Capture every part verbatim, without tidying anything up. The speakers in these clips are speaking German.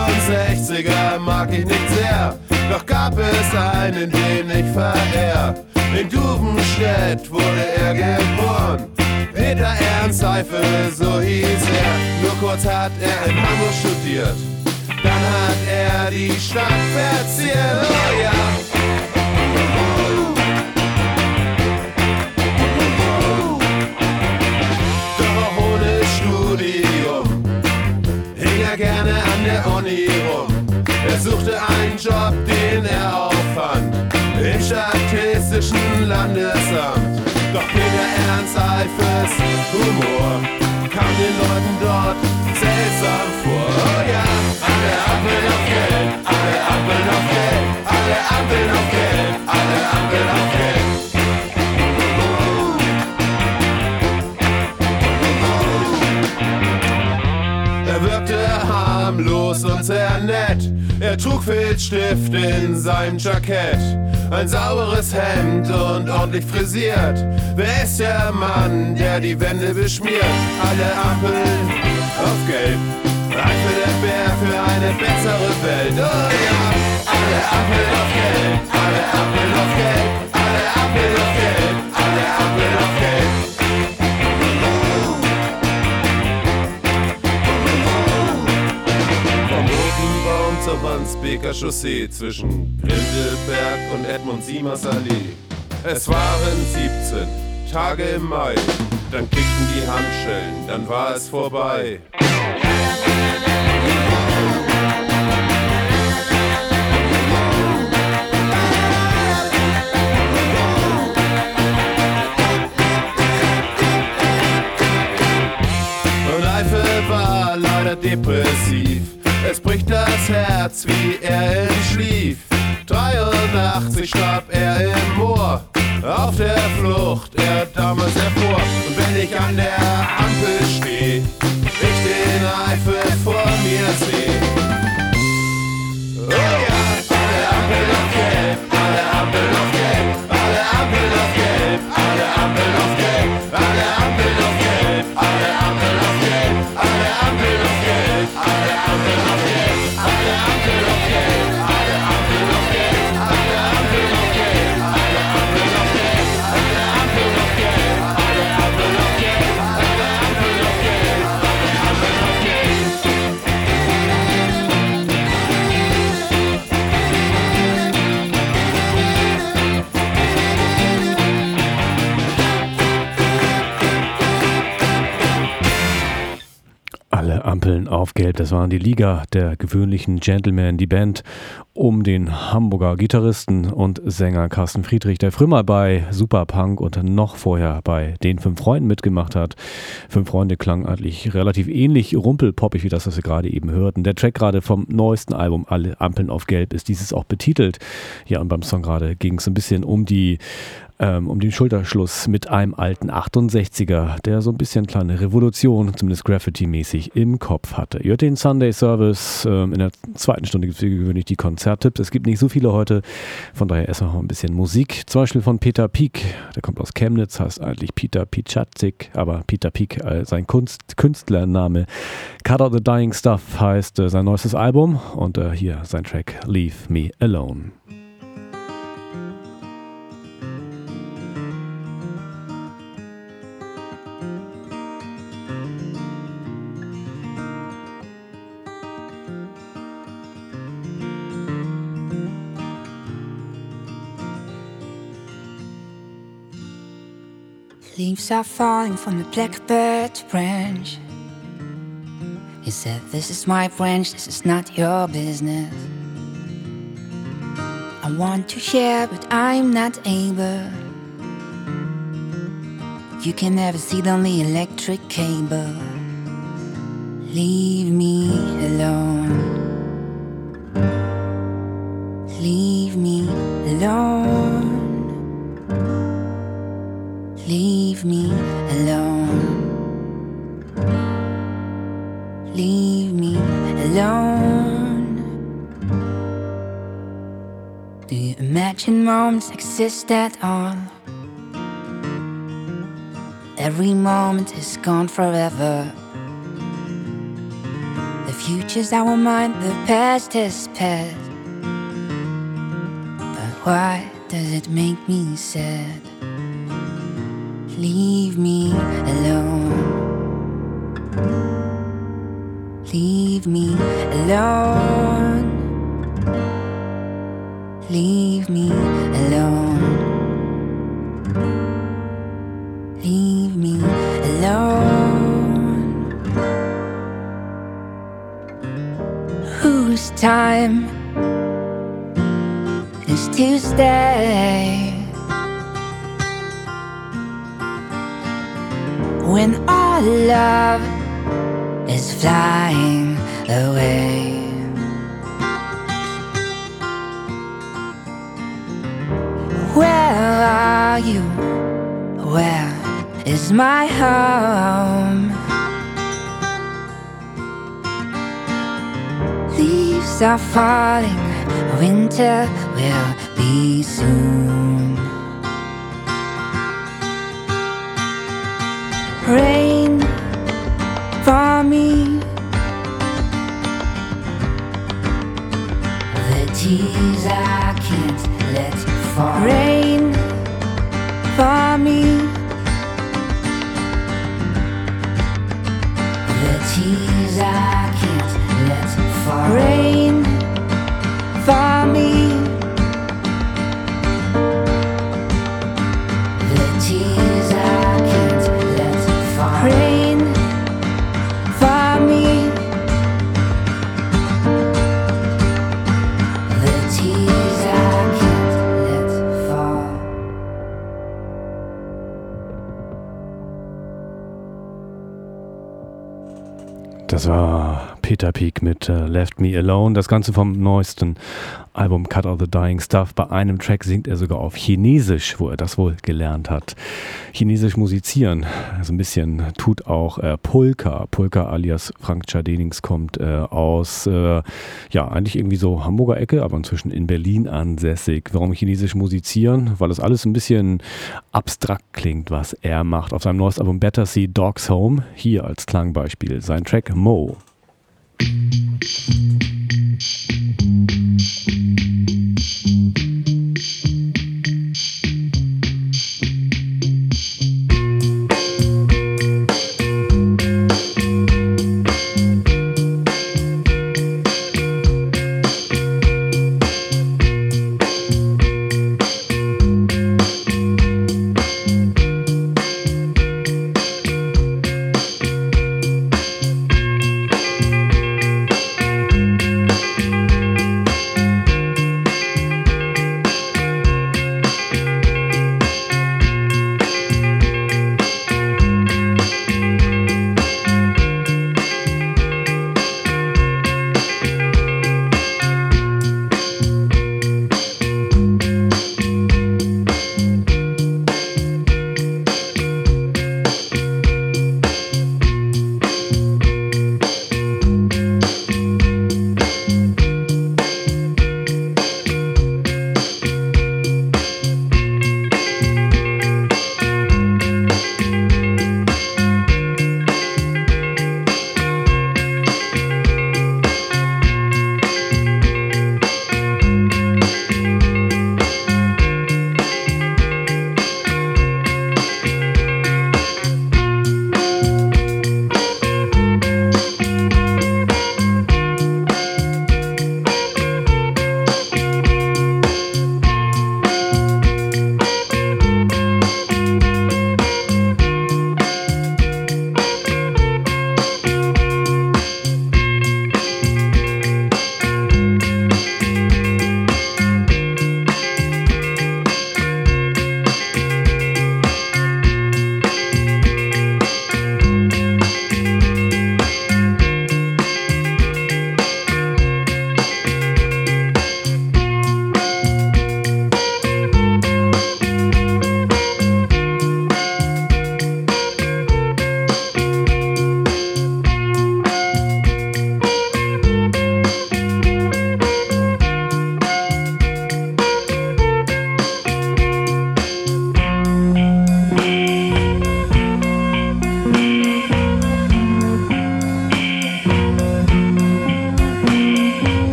achtundsechziger mag ich nicht sehr, doch gab es einen, den ich verehr. In Duvenstedt wurde er geboren, Peter Ernst Seifel, so hieß er. Nur kurz hat er in Hamburg studiert, dann hat er die Stadt verziert. Oh ja! Doch auch ohne Studium hing er gerne an der Uni rum. Er suchte einen Job, den er auffand, im Statistischen Landesamt. Doch Peter Ernst Seifels Humor kam den Leuten dort seltsam vor. Oh ja, alle Ampeln auf Gelb, alle Ampeln auf Gelb, alle Ampeln auf Gelb, alle Ampeln auf Gelb. Er wirkte harmlos und sehr nett. Er trug Filzstift in seinem Jackett, ein sauberes Hemd und ordentlich frisiert. Wer ist der Mann, der die Wände beschmiert? Alle Ampeln auf Gelb, ein für der Bär für eine bessere Welt. Oh ja, alle Ampeln auf Gelb, alle Ampeln auf Gelb, alle Ampeln auf Gelb, alle Ampeln auf Gelb. Zur Wandsbeker Chaussee zwischen Grindelberg und Edmund Siemers Allee. Es waren siebzehn Tage im Mai, dann klickten die Handschellen, dann war es vorbei. Und Eifel war leider depressiv. Es bricht das Herz, wie er entschlief. dreiundachtzig starb er im Moor, auf der Flucht er damals erfror. Und wenn ich an der Ampel steh, ich den Eifel vor mir seh. Oh ja, alle Ampeln auf Gelb, alle Ampeln auf Gelb, alle Ampeln auf Gelb, alle Ampeln auf Gelb, alle Ampeln auf Gelb, alle Ampeln auf Gelb, alle Ampeln auf Gelb, alle Ampeln auf Gelb. Alle Ampeln auf Gelb, das waren die Liga der gewöhnlichen Gentlemen, die Band um den Hamburger Gitarristen und Sänger Carsten Friedrich, der früher mal bei Superpunk und noch vorher bei den Fünf Freunden mitgemacht hat. Fünf Freunde klang eigentlich relativ ähnlich rumpelpoppig wie das, was wir gerade eben hörten. Der Track gerade vom neuesten Album Alle Ampeln auf Gelb ist dieses auch betitelt. Ja, und beim Song gerade ging es ein bisschen um die um den Schulterschluss mit einem alten achtundsechziger, der so ein bisschen kleine Revolution, zumindest Graffiti-mäßig, im Kopf hatte. Ihr hört den Sunday Service. In der zweiten Stunde gibt es wie gewöhnlich die Konzerttipps. Es gibt nicht so viele heute, von daher erstmal noch ein bisschen Musik. Zum Beispiel von Peter Pieck, der kommt aus Chemnitz, heißt eigentlich Peter Pieczacik, aber Peter Pieck, äh, sein Kunst, Künstlername. Cut Out the Dying Stuff heißt äh, sein neuestes Album und äh, hier sein Track Leave Me Alone. Leaves are falling from the blackbird branch. He said, this is my branch, this is not your business. I want to share, but I'm not able. You can never see the only electric cable. Leave me alone. Leave me alone. Leave me alone. Leave me alone. Do you imagine moments exist at all? Every moment is gone forever. If future's our mind, the past is past. But why does it make me sad? Leave me alone. Leave me alone. Leave me alone. Leave me alone. Whose time is to stay when all love is flying away? Where are you? Where is my home? Leaves are falling, winter will be soon. Rain for me, the tears I can't let fall. Rain for me, the tears I can't let fall. Rain for me, the tears I can't let fall. Rain for me, the tears I can't let fall. Das war Peter Peak mit uh, Left Me Alone. Das Ganze vom neuesten Album Cut Out the Dying Stuff. Bei einem Track singt er sogar auf Chinesisch, wo er das wohl gelernt hat. Chinesisch musizieren, so ein bisschen tut auch äh, Polka. Polka alias Frank Czardenings kommt äh, aus, äh, ja, eigentlich irgendwie so Hamburger Ecke, aber inzwischen in Berlin ansässig. Warum Chinesisch musizieren? Weil das alles ein bisschen abstrakt klingt, was er macht. Auf seinem neuesten Album Better See Dogs Home, hier als Klangbeispiel sein Track Mo.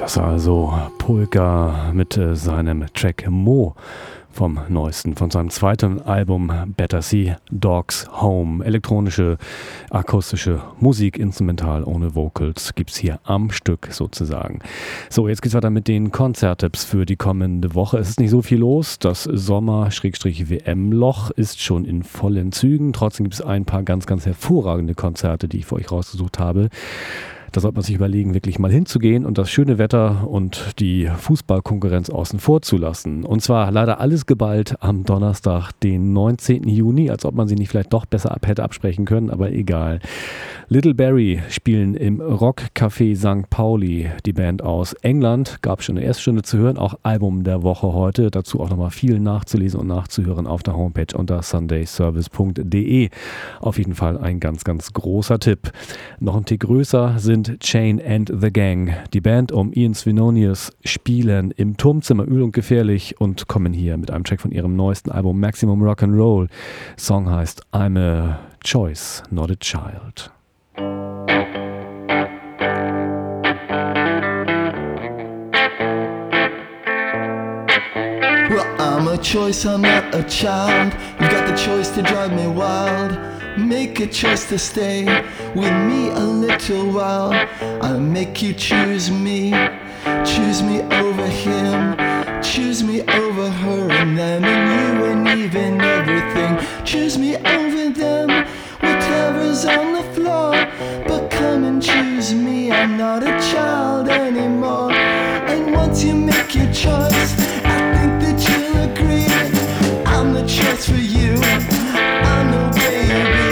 Das war also Polka mit äh, seinem Track Mo vom neuesten, von seinem zweiten Album Better See Dogs Home. Elektronische, akustische Musik, instrumental, ohne Vocals, gibt es hier am Stück sozusagen. So, jetzt geht's weiter mit den Konzerttipps für die kommende Woche. Es ist nicht so viel los. Das Sommer-W M-Loch ist schon in vollen Zügen. Trotzdem gibt es ein paar ganz, ganz hervorragende Konzerte, die ich für euch rausgesucht habe. Da sollte man sich überlegen, wirklich mal hinzugehen und das schöne Wetter und die Fußballkonkurrenz außen vor zu lassen. Und zwar leider alles geballt am Donnerstag, den neunzehnten Juni, als ob man sie nicht vielleicht doch besser ab hätte absprechen können, aber egal. Little Barry spielen im Rockcafé Sankt Pauli, die Band aus England. Gab schon eine erste Stunde zu hören, auch Album der Woche heute. Dazu auch nochmal viel nachzulesen und nachzuhören auf der Homepage unter sundayservice punkt de. Auf jeden Fall ein ganz, ganz großer Tipp. Noch ein Tick größer sind Chain and the Gang. Die Band um Ian Svenonius spielen im Turmzimmer Übel und Gefährlich und kommen hier mit einem Track von ihrem neuesten Album Maximum Rock'n'Roll. Song heißt I'm a Choice, Not a Child. Well, I'm a choice, I'm not a child. You've got the choice to drive me wild. Make a choice to stay with me a little while. I'll make you choose me. Choose me over him. Choose me over her and them and you and even everything. Choose me over them. Whatever's on the floor. But come and choose me. I'm not a child anymore. And once you make your choice, I think that you'll agree. I'm the choice for you. I'm no baby.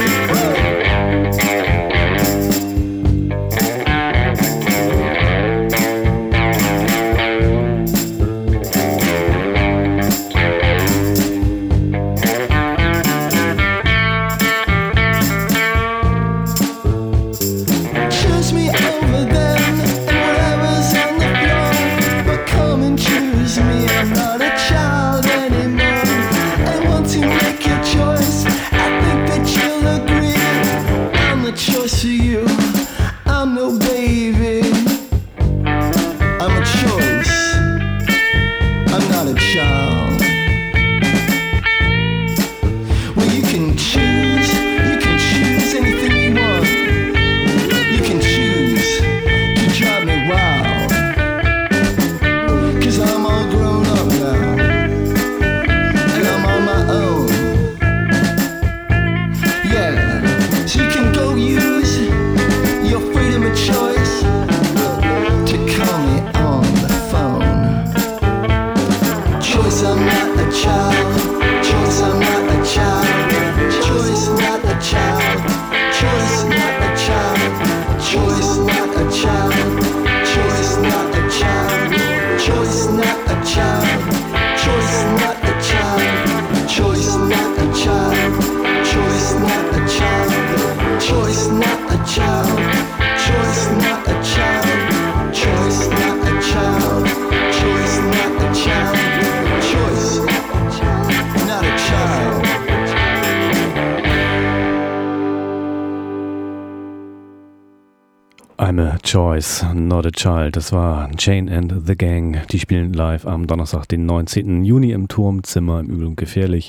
I'm a Choice, Not a Child. Das war Chain and the Gang. Die spielen live am Donnerstag, den neunzehnten Juni im Turmzimmer im Übel und Gefährlich.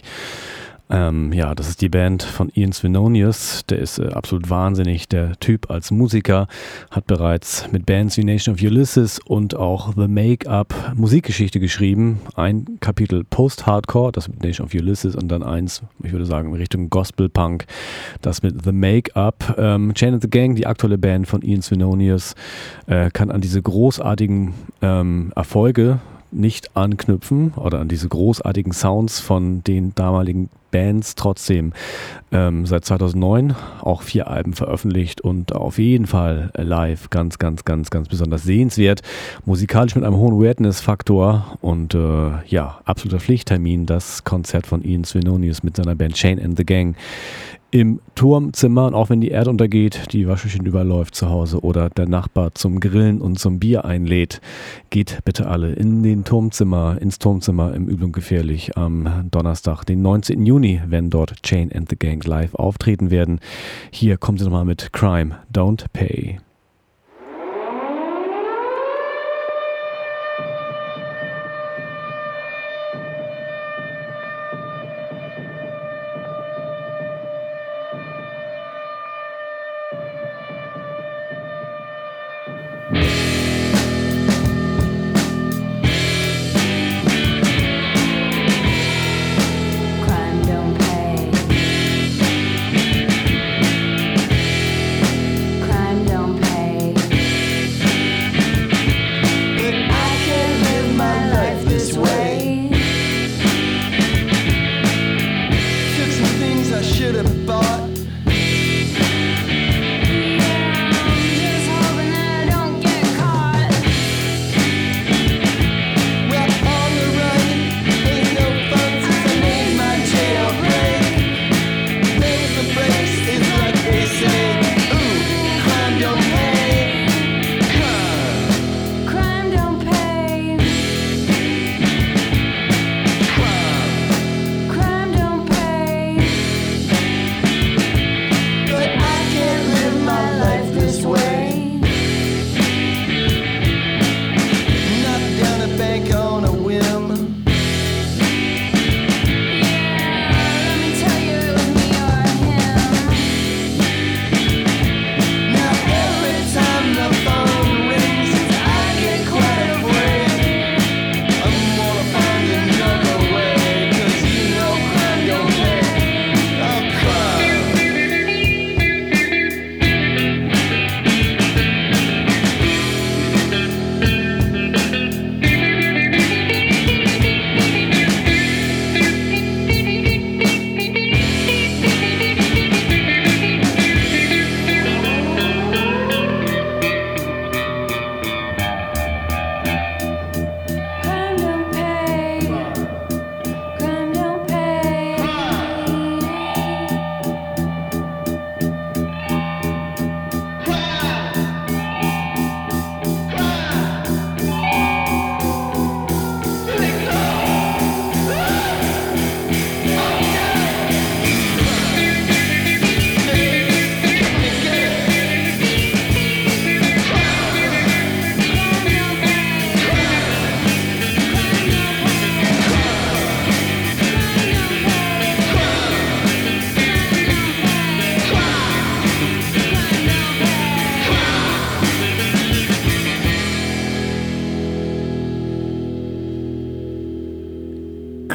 Ähm, ja, das ist die Band von Ian Svenonius. Der ist äh, absolut wahnsinnig. Der Typ als Musiker hat bereits mit Bands wie Nation of Ulysses und auch The Make-up Musikgeschichte geschrieben. Ein Kapitel Post-Hardcore, das mit Nation of Ulysses, und dann eins, ich würde sagen, in Richtung Gospel-Punk, das mit The Make-up. Ähm, Chain and the Gang, die aktuelle Band von Ian Svenonius, äh, kann an diese großartigen ähm, Erfolge nicht anknüpfen oder an diese großartigen Sounds von den damaligen Bands, trotzdem ähm, seit zweitausendneun auch vier Alben veröffentlicht und auf jeden Fall live ganz, ganz, ganz, ganz besonders sehenswert. Musikalisch mit einem hohen Weirdness-Faktor und äh, ja, absoluter Pflichttermin, das Konzert von Ian Svenonius mit seiner Band Chain and the Gang im Turmzimmer. Und auch wenn die Erde untergeht, die Waschmaschine überläuft zu Hause oder der Nachbar zum Grillen und zum Bier einlädt, geht bitte alle in den Turmzimmer, ins Turmzimmer im Übel und Gefährlich am Donnerstag, den neunzehnten Juni, wenn dort Chain and the Gang live auftreten werden. Hier kommen sie nochmal mit Crime, Don't Pay.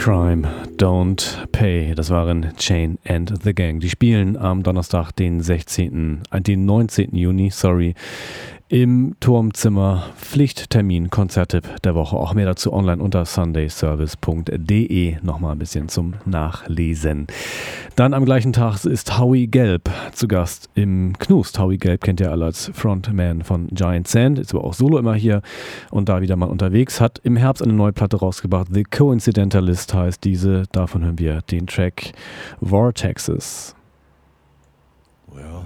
Crime Don't Pay. Das waren Chain and the Gang. Die spielen am Donnerstag, den sechzehnten, den neunzehnten Juni, sorry, im Turmzimmer. Pflichttermin, Konzerttipp der Woche. Auch mehr dazu online unter sundayservice punkt de. Nochmal ein bisschen zum Nachlesen. Dann am gleichen Tag ist Howie Gelb zu Gast im Knust. Howie Gelb kennt ihr alle als Frontman von Giant Sand, ist aber auch solo immer hier und da wieder mal unterwegs. Hat im Herbst eine neue Platte rausgebracht. The Coincidentalist heißt diese. Davon hören wir den Track Vortexes. Well,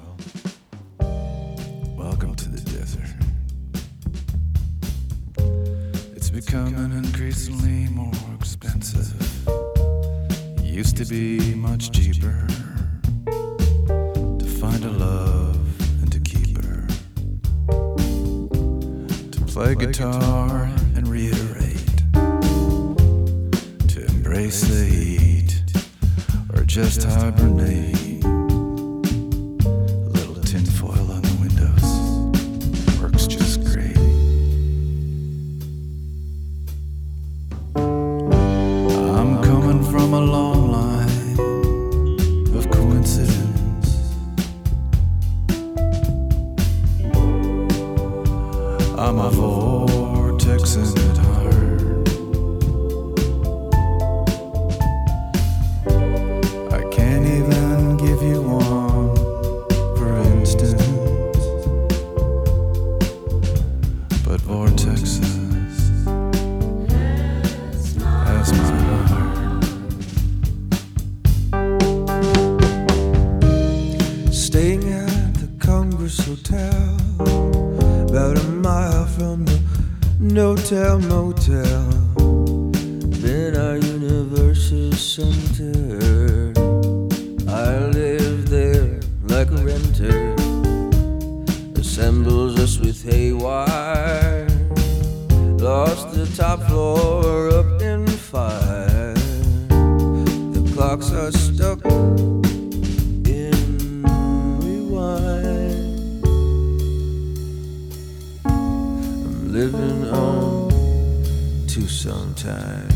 welcome to the desert. It's becoming increasingly more expensive. It used to be much cheaper to find a love and to keep her. To play guitar and reiterate. To embrace the heat or just hibernate. Tinfoil on the windows works just great. I'm coming from a long line of coincidence. I'm a vortex in it hard. I can't even give you one. But vortexes, that's my heart. Staying at the Congress Hotel, about a mile from the No-Tell Motel. Then our Universal Center, I live there like a renter. Assembles us with haywire. Lost the top floor up in fire. The clocks are stuck in rewind. I'm living on Tucson time.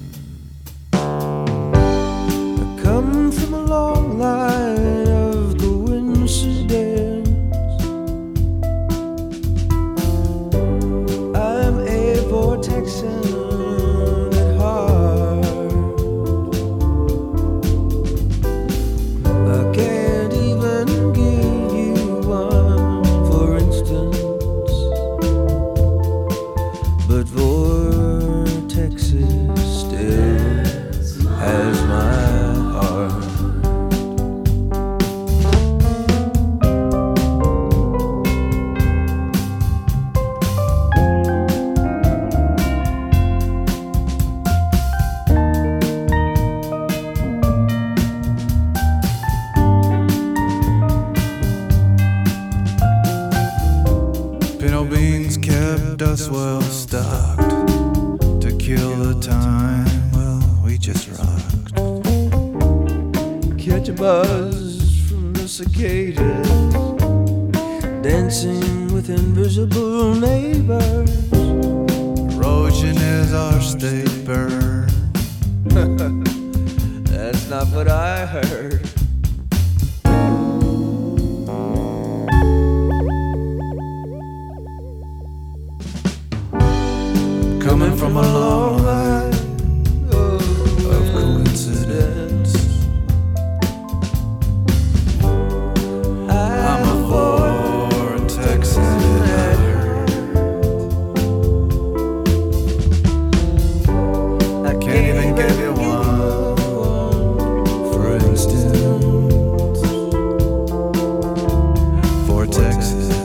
I come from a long line of coincidence. Vortex at heart. I can't even give you one, for instance. But vortexes still has my heart. Us well stocked to kill the time. Well, we just rocked. Catch a buzz from the cicadas, dancing with invisible neighbors. Erosion is our state burn. That's not what I heard. Coming from a long line of, of coincidence. I'm a vortex in it. I can't even give you one, for instance. Vortexes.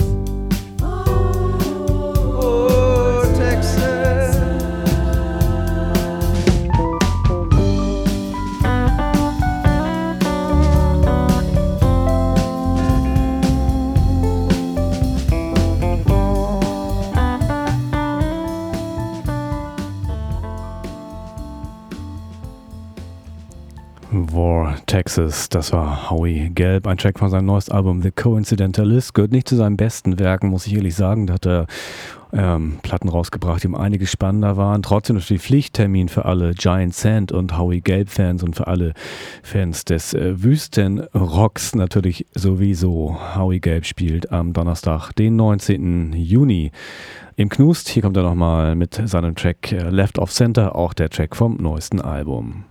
Vortexes, das war Howie Gelb, ein Track von seinem neuesten Album The Coincidentalist. Gehört nicht zu seinen besten Werken, muss ich ehrlich sagen. Da hat er ähm, Platten rausgebracht, die um einiges spannender waren. Trotzdem natürlich Pflichttermin für alle Giant Sand und Howie Gelb-Fans und für alle Fans des äh, Wüstenrocks natürlich sowieso. Howie Gelb spielt am Donnerstag, den neunzehnten Juni im Knust. Hier kommt er nochmal mit seinem Track äh, Left of Center, auch der Track vom neuesten Album.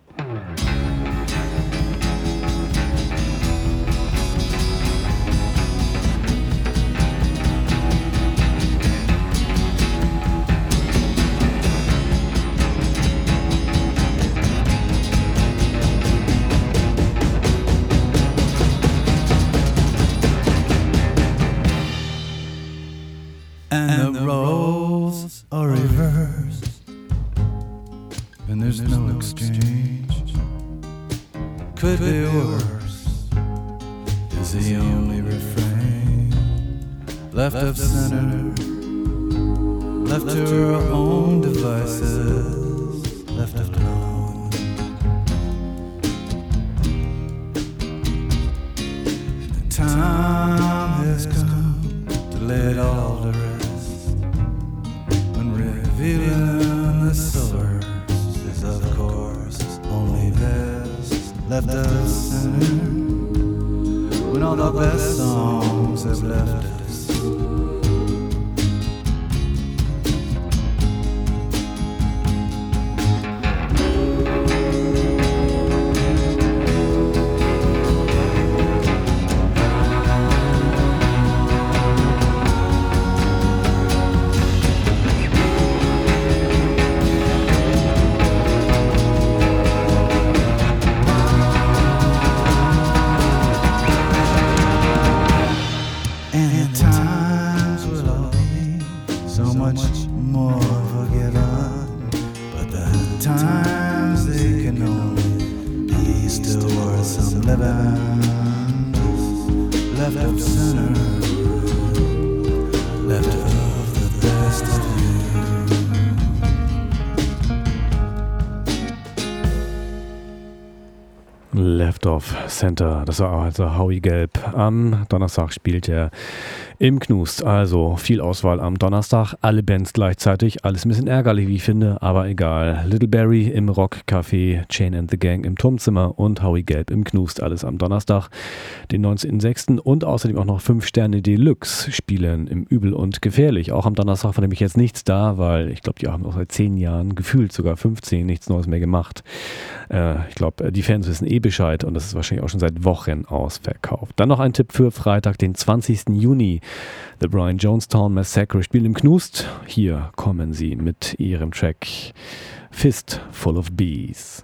And the roles are reversed, and there's no exchange. Could be worse, is the only refrain. Left of center, left to our own devices, left alone. The time has come to lay it all to rest. Revealing the source is of course only best left us center when all the best songs have left us. Center, das war also Howie Gelb. Am Donnerstag spielt er im Knust. Also viel Auswahl am Donnerstag, alle Bands gleichzeitig, alles ein bisschen ärgerlich, wie ich finde, aber egal. Little Barry im Rockcafé, Chain and the Gang im Turmzimmer und Howie Gelb im Knust, alles am Donnerstag, den neunzehnten sechsten und außerdem auch noch fünf Sterne Deluxe spielen im Übel und Gefährlich. Auch am Donnerstag war nämlich jetzt nichts da, weil ich glaube, die haben auch seit zehn Jahren, gefühlt sogar fünfzehn, nichts Neues mehr gemacht. Äh, ich glaube, die Fans wissen eh Bescheid und das ist wahrscheinlich auch schon seit Wochen ausverkauft. Dann noch ein Tipp für Freitag, den zwanzigsten Juni. The Brian Jonestown Massacre spielen im Knust. Hier kommen sie mit ihrem Track Fist Full of Bees.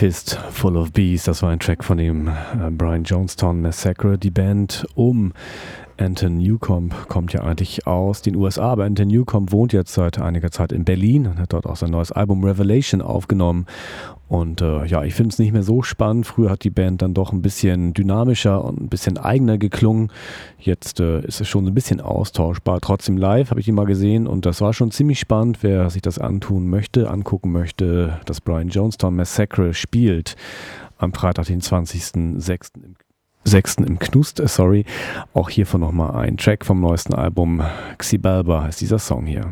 Fist Full of Bees, das war ein Track von dem äh, Brian Jonestown Massacre. Die Band um Anton Newcomb kommt ja eigentlich aus den U S A, aber Anton Newcomb wohnt jetzt seit einiger Zeit in Berlin und hat dort auch sein neues Album Revelation aufgenommen. Und äh, ja, ich finde es nicht mehr so spannend. Früher hat die Band dann doch ein bisschen dynamischer und ein bisschen eigener geklungen. Jetzt äh, ist es schon ein bisschen austauschbar. Trotzdem live habe ich ihn mal gesehen und das war schon ziemlich spannend. Wer sich das antun möchte, angucken möchte, dass Brian Jonestown Massacre spielt am Freitag, den zwanzigsten sechsten im Sechsten im Knust, sorry. Auch hiervon nochmal ein Track vom neuesten Album. Xibalba heißt dieser Song hier.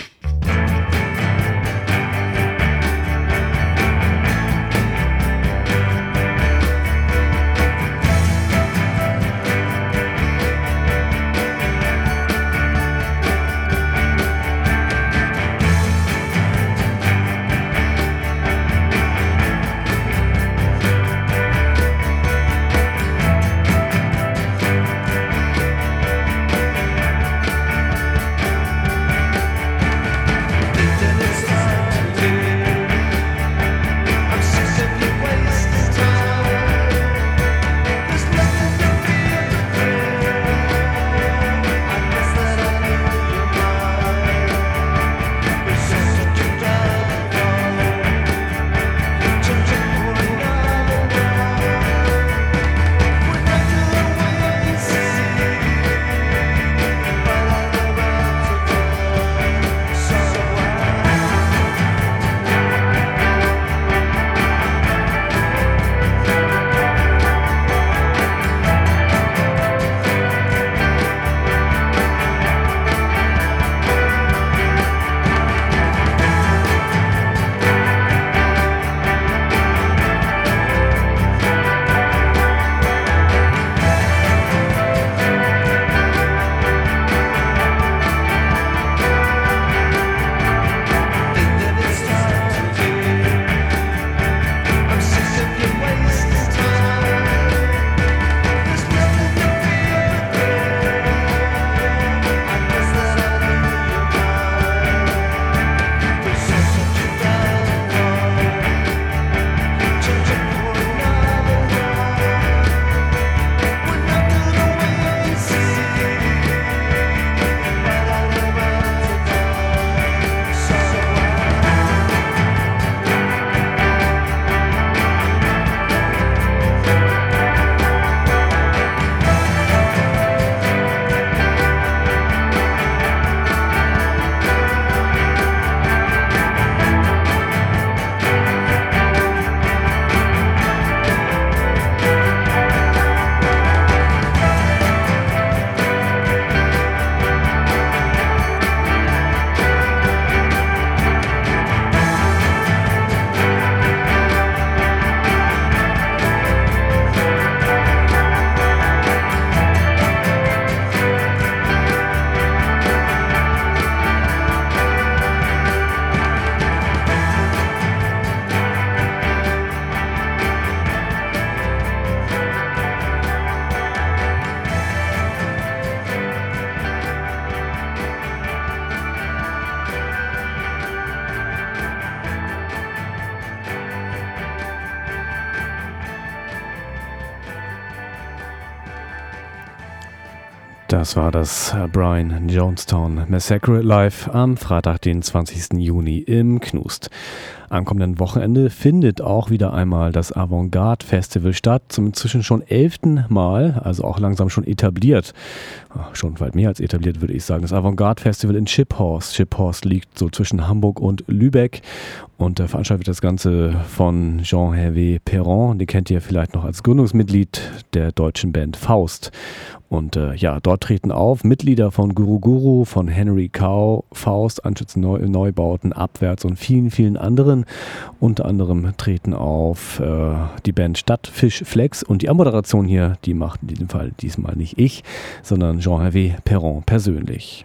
Das war das Brian Jonestown Massacre live am Freitag, den zwanzigsten Juni im Knust. Am kommenden Wochenende findet auch wieder einmal das Avantgarde Festival statt, zum inzwischen schon elften Mal, also auch langsam schon etabliert. Schon weit mehr als etabliert, würde ich sagen. Das Avantgarde Festival in Schiphorst. Schiphorst liegt so zwischen Hamburg und Lübeck und äh, veranstaltet wird das Ganze von Jean-Hervé Perron. Den kennt ihr vielleicht noch als Gründungsmitglied der deutschen Band Faust. Und äh, ja, dort treten auf Mitglieder von Guru Guru, von Henry Cow, Faust, Anschützen Neu- Neubauten, Abwärts und vielen, vielen anderen. Unter anderem treten auf äh, die Band Stadtfisch Flex und die Anmoderation hier, die macht in diesem Fall diesmal nicht ich, sondern Jean-Hervé Perron persönlich.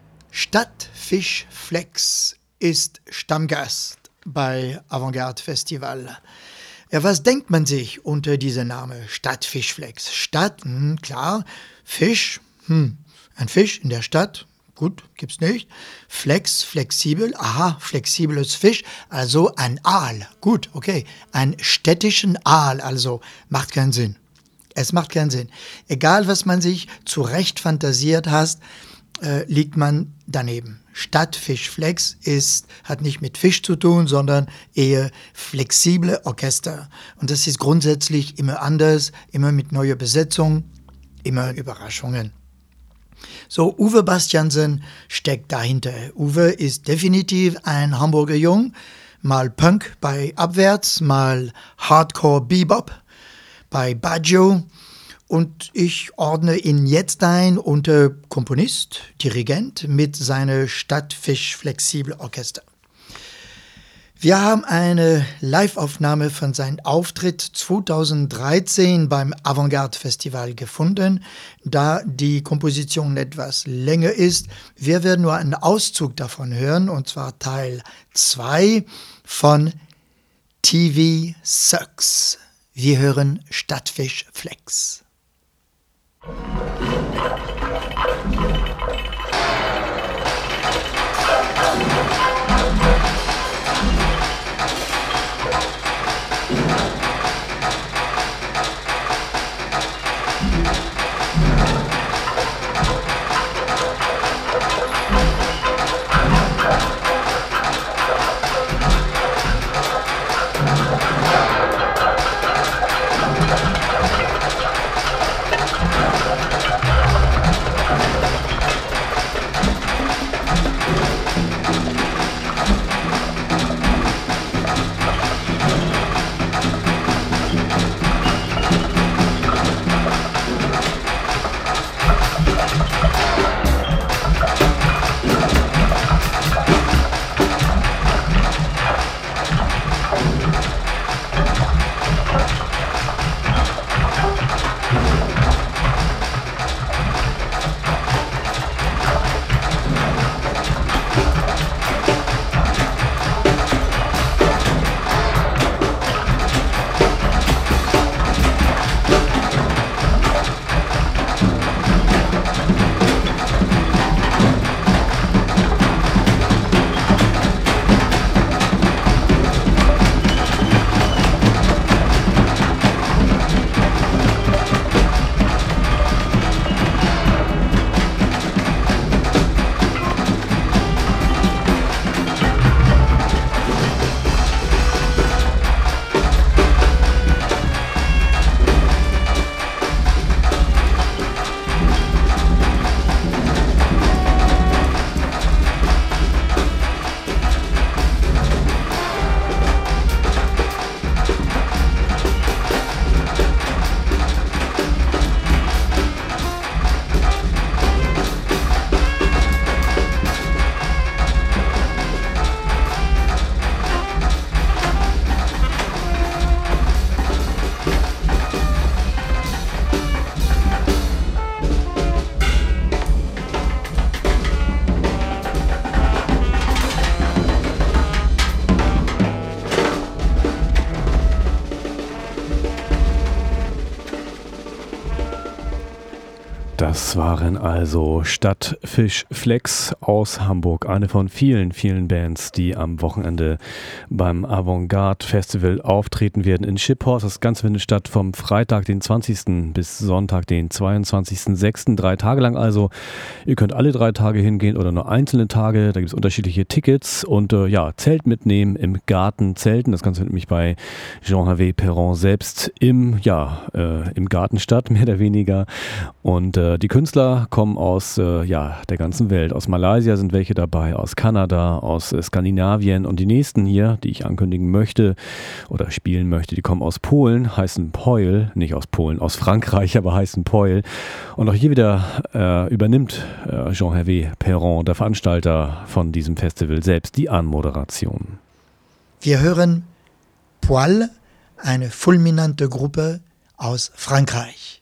Stadtfisch Flex ist Stammgast bei Avantgarde Festival. Ja, was denkt man sich unter diesem Namen Stadtfischflex? Stadt, hm, klar, Fisch, hm, ein Fisch in der Stadt, gut, gibt's nicht. Flex, flexibel, aha, flexibles Fisch, also ein Aal. Gut, okay, ein städtischen Aal, also macht keinen Sinn. Es macht keinen Sinn. Egal, was man sich zurecht fantasiert hat, äh, liegt man daneben. Stadtfischflex ist, hat nicht mit Fisch zu tun, sondern eher flexible Orchester. Und das ist grundsätzlich immer anders, immer mit neuer Besetzung, immer Überraschungen. So, Uwe Bastiansen steckt dahinter. Uwe ist definitiv ein Hamburger Jung, mal Punk bei Abwärts, mal Hardcore Bebop bei Baggio. Und ich ordne ihn jetzt ein unter Komponist, Dirigent mit seiner Stadtfisch-Flexibel-Orchester. Wir haben eine Live-Aufnahme von seinem Auftritt zweitausenddreizehn beim Avantgarde Festival gefunden, da die Komposition etwas länger ist. Wir werden nur einen Auszug davon hören, und zwar Teil zwei von T V Sucks. Wir hören Stadtfisch Flex. Das waren also Stadtfisch Flex aus Hamburg, eine von vielen, vielen Bands, die am Wochenende beim Avantgarde Festival auftreten werden in Schiphorst. Das Ganze findet statt vom Freitag, den zwanzigsten bis Sonntag, den zweiundzwanzigsten sechsten Drei Tage lang also. Ihr könnt alle drei Tage hingehen oder nur einzelne Tage. Da gibt es unterschiedliche Tickets und äh, ja, Zelt mitnehmen, im Garten zelten. Das Ganze findet nämlich bei Jean-Hervé Perron selbst im, ja, äh, im Garten statt, mehr oder weniger. Und äh, die Künstler kommen aus äh, ja, der ganzen Welt. Aus Malaysia sind welche dabei, aus Kanada, aus äh, Skandinavien. Und die nächsten hier, die ich ankündigen möchte oder spielen möchte, die kommen aus Polen, heißen Poil, nicht aus Polen, aus Frankreich, aber heißen Poil. Und auch hier wieder äh, übernimmt äh, Jean-Hervé Perron, der Veranstalter von diesem Festival, selbst die Anmoderation. Wir hören Poil, eine fulminante Gruppe aus Frankreich.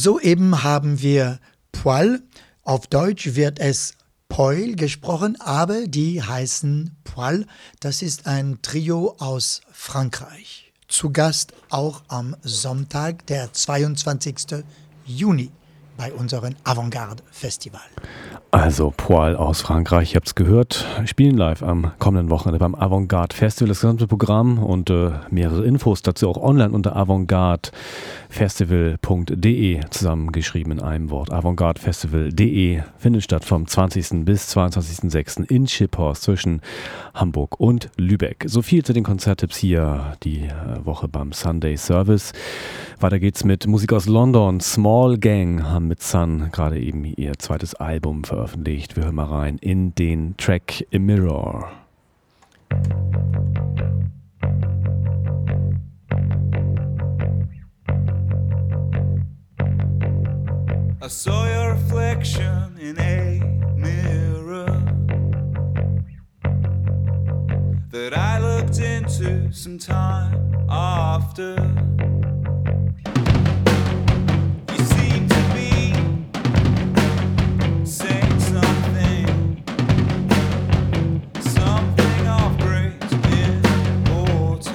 Soeben haben wir Poil. Auf Deutsch wird es Poil gesprochen, aber die heißen Poil. Das ist ein Trio aus Frankreich. Zu Gast auch am Sonntag, der zweiundzwanzigsten Juni bei unserem Avantgarde-Festival. Also Poil aus Frankreich, ihr habt es gehört, spielen live am kommenden Wochenende beim Avantgarde Festival, das gesamte Programm und äh, mehrere Infos dazu auch online unter avantgardefestival punkt de, zusammengeschrieben in einem Wort, avantgardefestival punkt de, findet statt vom zwanzigsten bis zweiundzwanzigsten sechsten in Schiphorst zwischen Hamburg und Lübeck. So viel zu den Konzerttipps hier die äh, Woche beim Sunday Service. Weiter geht's mit Musik aus London. Small Gang haben mit Sun gerade eben ihr zweites Album veröffentlicht. Wir hören mal rein in den Track A Mirror. I saw your reflection in a mirror that I looked into some time after. You seem to be saying something, something of great importance.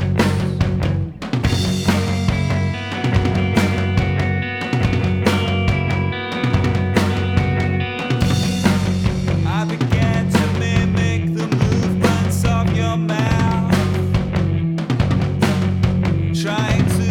I began to mimic the movements of your mouth, trying to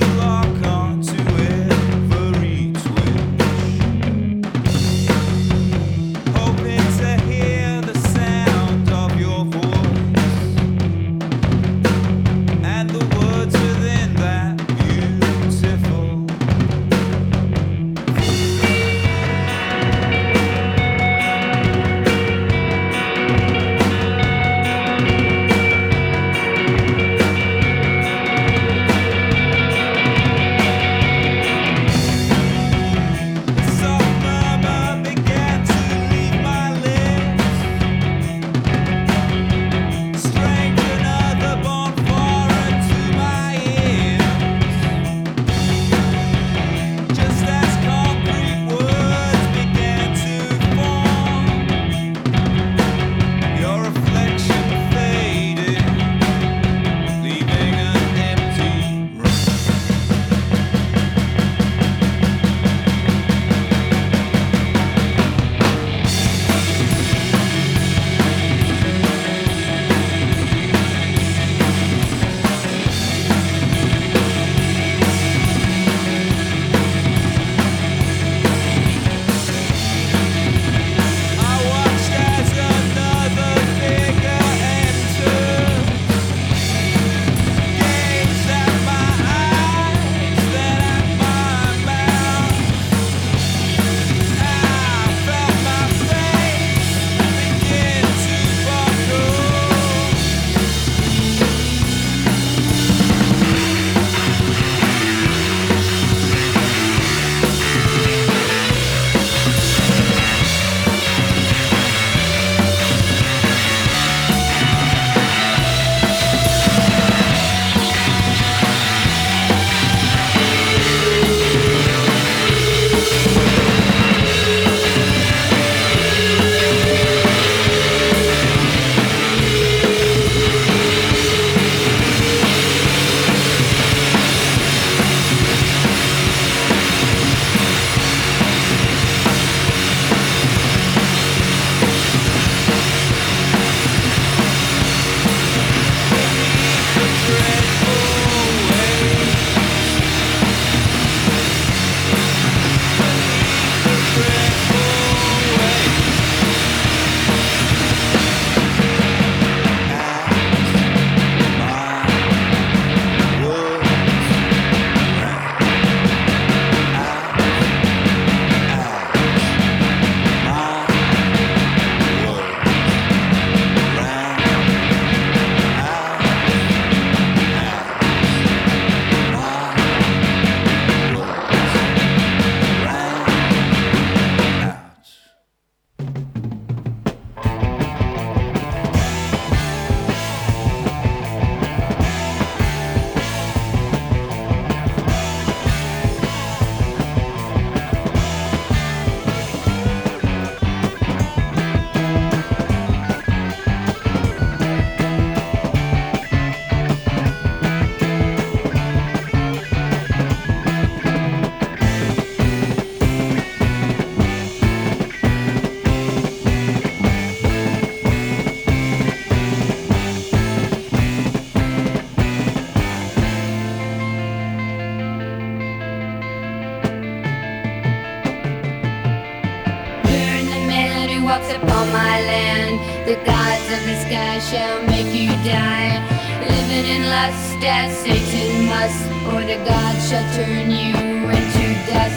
The gods of the sky shall make you die. Living in lust as Satan must, or the gods shall turn you into dust.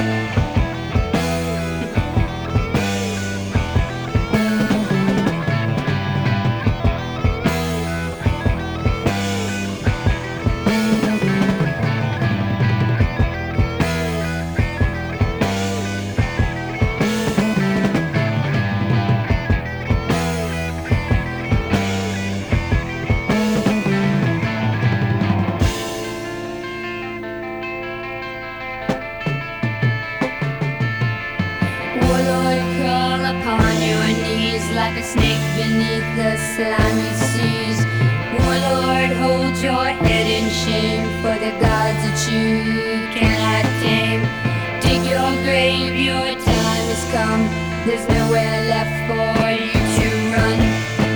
Like a snake beneath the slimy seas. Warlord, hold your head in shame for the gods that you cannot tame. Dig your grave, your time has come. There's nowhere left for you to run.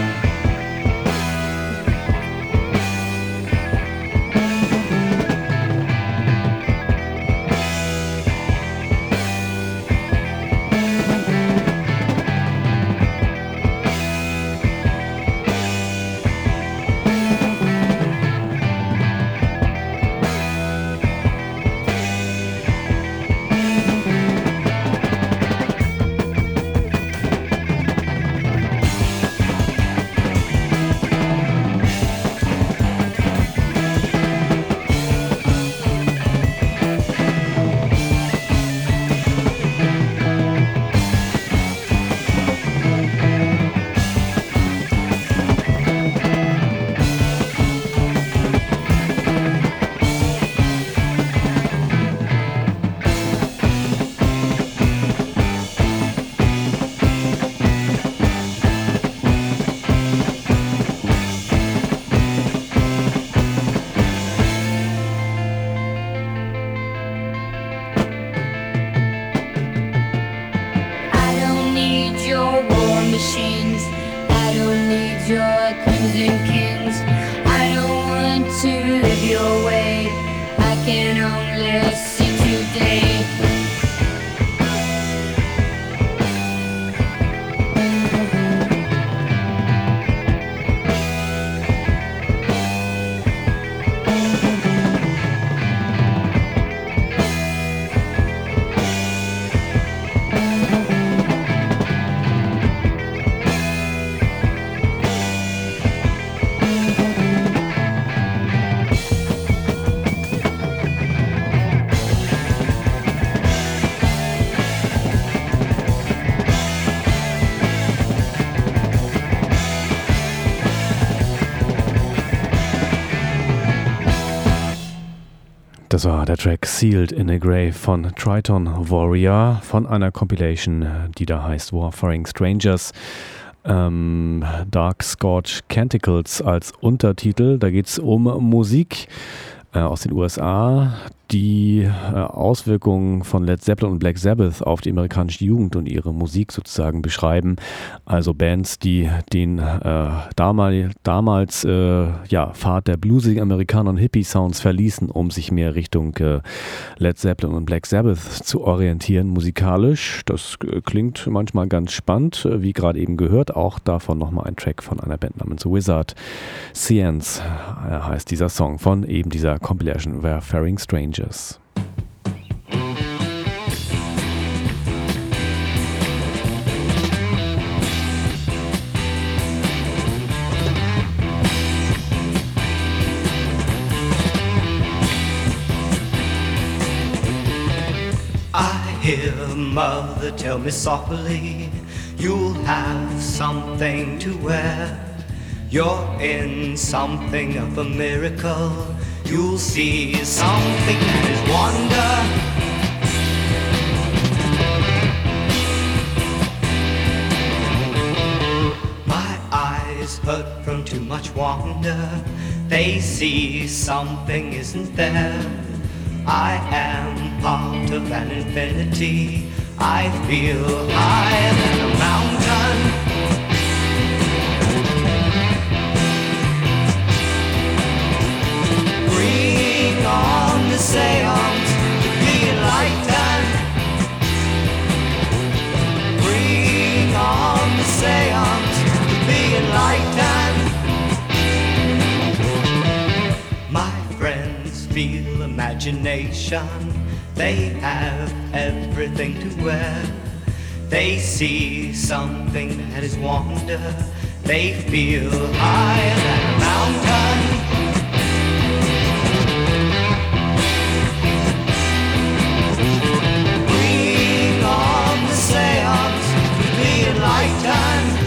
Das war der Track Sealed in a Grave von Triton Warrior von einer Compilation, die da heißt Warfaring Strangers. Ähm, Dark Scorch Canticles als Untertitel. Da geht es um Musik äh, aus den U S A, die äh, Auswirkungen von Led Zeppelin und Black Sabbath auf die amerikanische Jugend und ihre Musik sozusagen beschreiben. Also Bands, die den äh, damal, damals äh, ja, Pfad der bluesigen Amerikaner und Hippie-Sounds verließen, um sich mehr Richtung äh, Led Zeppelin und Black Sabbath zu orientieren musikalisch. Das äh, klingt manchmal ganz spannend, äh, wie gerade eben gehört. Auch davon nochmal ein Track von einer Band namens Wizard Science äh, heißt dieser Song von eben dieser Compilation Warfaring Strangers. I hear mother tell me softly, you'll have something to wear. You're in something of a miracle. You'll see something that is wonder. My eyes hurt from too much wonder. They see something isn't there. I am part of an infinity. I feel higher than a mountain. Bring on the seance to be enlightened. Bring on the seance to real imagination. They have everything to wear. They see something that is wonder. They feel higher than a mountain. Bring on the seance to be enlightened.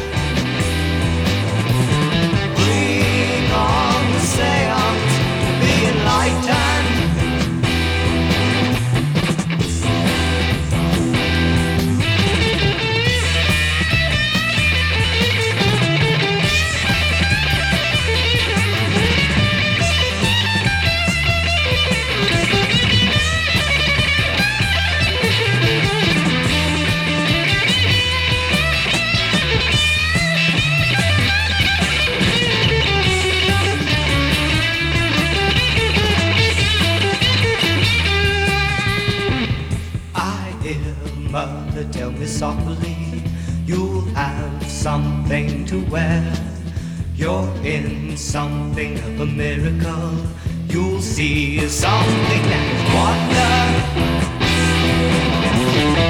Bring on the seance to be enlightened. Mother, tell me softly, you'll have something to wear. You're in something of a miracle. You'll see something that is wonder.